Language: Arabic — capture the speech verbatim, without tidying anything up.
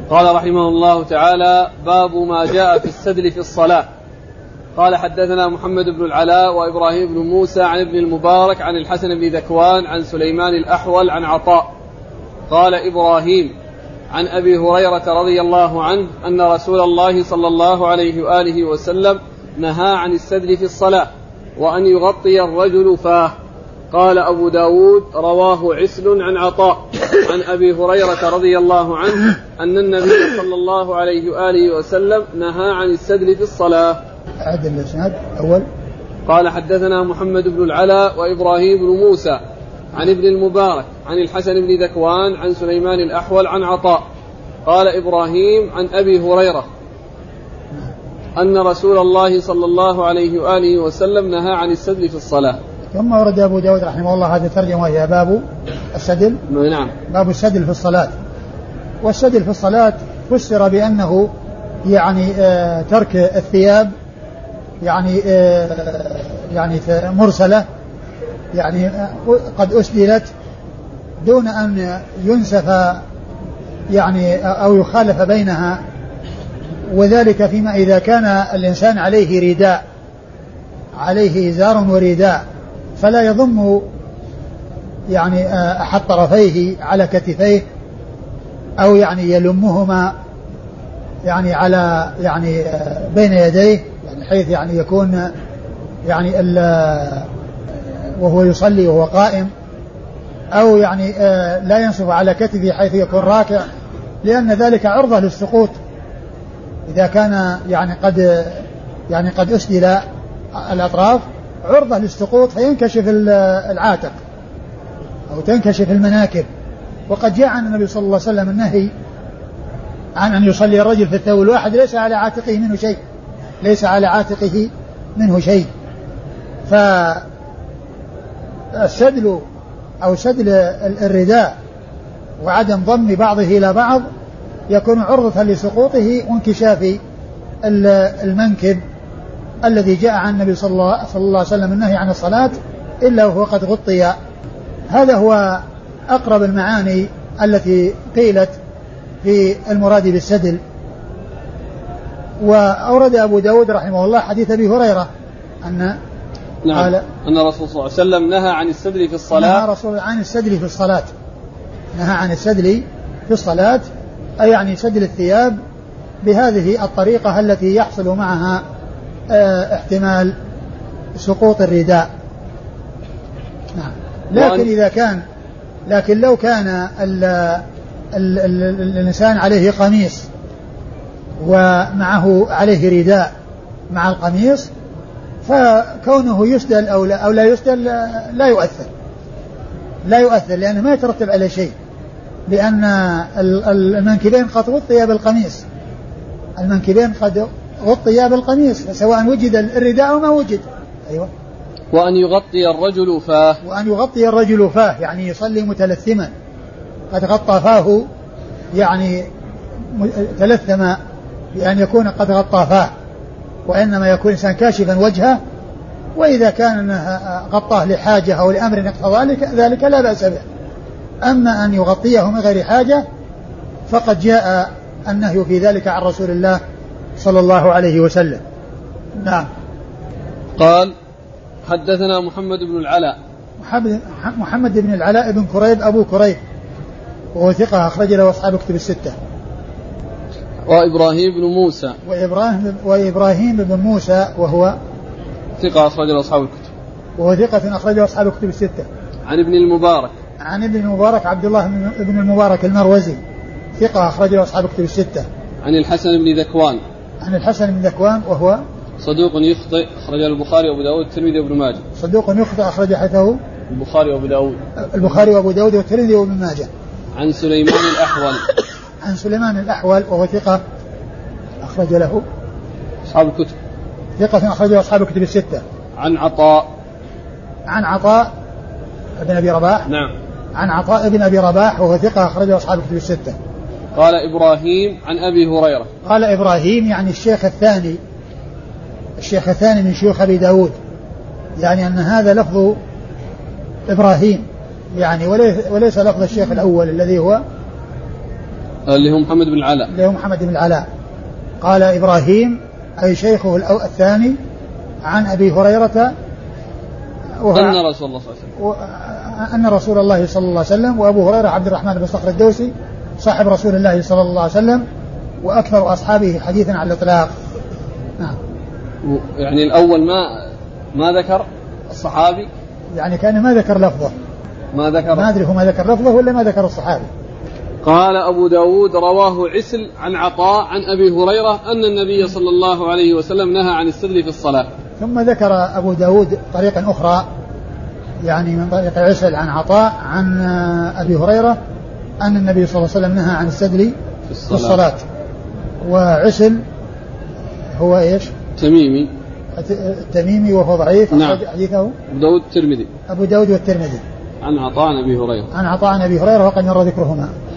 قال رحمه الله تعالى: باب ما جاء في السدل في الصلاة. قال: حدثنا محمد بن العلاء وإبراهيم بن موسى عن ابن المبارك عن الحسن بن ذكوان عن سليمان الأحول عن عطاء. قال إبراهيم: عن أبي هريرة رضي الله عنه أن رسول الله صلى الله عليه وآله وسلم نهى عن السدل في الصلاة وأن يغطي الرجل فاه. قال أبو داود: رواه عسل عن عطاء عن أبي هريرة رضي الله عنه أن النبي صلى الله عليه وآله وسلم نهى عن السدل في الصلاة. أعد الإسناد أول. قال: حدثنا محمد بن العلاء وإبراهيم بن موسى عن ابن المبارك عن الحسن بن ذكوان عن سليمان الأحول عن عطاء. قال إبراهيم: عن أبي هريرة أن رسول الله صلى الله عليه وآله وسلم نهى عن السدل في الصلاة. ثم ورد أبو داود رحمه الله هذا الترجمة وهي باب السدل. نعم. باب السدل في الصلاة. والسدل في الصلاة فسر بأنه يعني آه ترك الثياب يعني آه يعني مرسلة يعني آه قد أسدلت دون أن ينسف يعني أو يخالف بينها، وذلك فيما إذا كان الإنسان عليه رداء عليه إزار ورداء فلا يضم يعني أحد طرفيه على كتفيه أو يعني يلمهما يعني على يعني بين يديه يعني حيث يعني يكون يعني وهو يصلي وهو قائم، أو يعني لا ينصب على كتفه حيث يكون راكع، لأن ذلك عرضة للسقوط إذا كان يعني قد يعني قد أسدل الأطراف عرضة للسقوط فينكشف العاتق أو تنكشف المناكب. وقد جاء عن النبي صلى الله عليه وسلم النهي عن أن يصلي الرجل في الثوب الواحد ليس على عاتقه منه شيء ليس على عاتقه منه شيء. فالسدل أو سدل الرداء وعدم ضم بعضه إلى بعض يكون عرضة لسقوطه وانكشاف المنكب الذي جاء عن النبي صلى الله, صلى الله عليه وسلم النهي عن الصلاة إلا وهو قد غطي. هذا هو أقرب المعاني التي قيلت في المراد بالسدل. وأورد أبو داود رحمه الله حديث أبي هريرة أن نعم قال أن الرسول صلى الله عليه وسلم نهى عن السدل في الصلاة. نهى رسول عن السدل في الصلاة نهى عن السدل في الصلاة أي يعني سدل الثياب بهذه الطريقة التي يحصل معها اه احتمال سقوط الرداء. نعم. لكن إذا كان لكن لو كان ال ال ال الإنسان عليه قميص ومعه عليه رداء مع القميص فكونه يسدل أو لا, أو لا يسدل لا يؤثر لا يؤثر لأنه ما يترتب على شيء، لأن المنكبين قد غطيا بالقميص المنكبين قد غطيا بالقميص سواء وجد الرداء أو ما وجد. أيوة. وأن يغطي الرجل فاه وأن يغطي الرجل فاه يعني يصلي متلثما قد غطى فاه يعني تلثم بأن يكون قد غطى فاه، وإنما يكون إنسان كاشفا وجهه، وإذا كان غطاه لحاجة أو لأمر يقتضى ذلك لا بأس به. أما أن يغطيه من غير حاجة فقد جاء النهي في ذلك عن رسول الله صلى الله عليه وسلم. نعم. قال: حدثنا محمد بن العلاء محمد بن العلاء بن كريب أبو كريب وهو ثقة أخرج له أصحاب كتب الستة. وإبراهيم بن موسى وإبراهيم, وإبراهيم بن موسى وهو ثقة أخرج له أصحاب الكتب وهو ثقة أخرج له أصحاب الكتب الستة. عن ابن المبارك عن ابن المبارك عبد الله بن المبارك المروزي ثقة أخرج له أصحاب الكتب الستة. عن الحسن بن ذكوان عن الحسن بن ذكوان وهو صدوق يخطئ أخرج البخاري وأبو داود والترمذي وابن ماجه. صدوق يخطئ أخرج حديثه البخاري وأبو داود البخاري وأبو داود والترمذي وابن ماجه. عن سليمان الأحول عن سليمان الأحول وهو ثقة أخرج له أصحاب الكتب ثقة أخرج له أصحاب الكتب الستة. عن عطاء عن عطاء ابن أبي رباح. نعم. عن عطاء ابن أبي رباح وهو ثقة أخرج له أصحاب الكتب الستة. قال إبراهيم عن أبي هريرة. قال إبراهيم يعني الشيخ الثاني الشيخ الثاني من شيوخ أبي داود، يعني أن هذا لفظ إبراهيم يعني وليس, وليس لفظ الشيخ الأول الذي هو اللي هو محمد بن العلاء اللي هو محمد بن العلاء. قال إبراهيم أي شيخه الثاني عن أبي هريرة أن رسول الله صلى الله عليه وسلم أن رسول الله صلى الله عليه وسلم. وأبو هريرة عبد الرحمن بن صخر الدوسي صاحب رسول الله صلى الله عليه وسلم وأكثر أصحابه حديثا على الإطلاق. نعم. يعني الأول ما ما ذكر الصحابي، يعني كان ما ذكر لفظه، ما ذكر ما أدري هو ما ذكر لفظه ولا ما ذكر الصحابي. قال أبو داود رواه عسل عن عطاء عن أبي هريرة أن النبي صلى الله عليه وسلم نهى عن السدل في الصلاة. ثم ذكر أبو داود طريقا أخرى يعني من طريق عسل عن عطاء عن أبي هريرة أن النبي صلى الله عليه وسلم نهى عن السدل في الصلاة, في الصلاة. وعسل هو إيش؟ تميمي التميمي وهو ضعيف. نعم. حديثه أبو داود الترمذي أبو داود والترمذي عن عطاء عن أبي هريرة عن عطاء عن أبي هريرة وقد مر ذكرهما.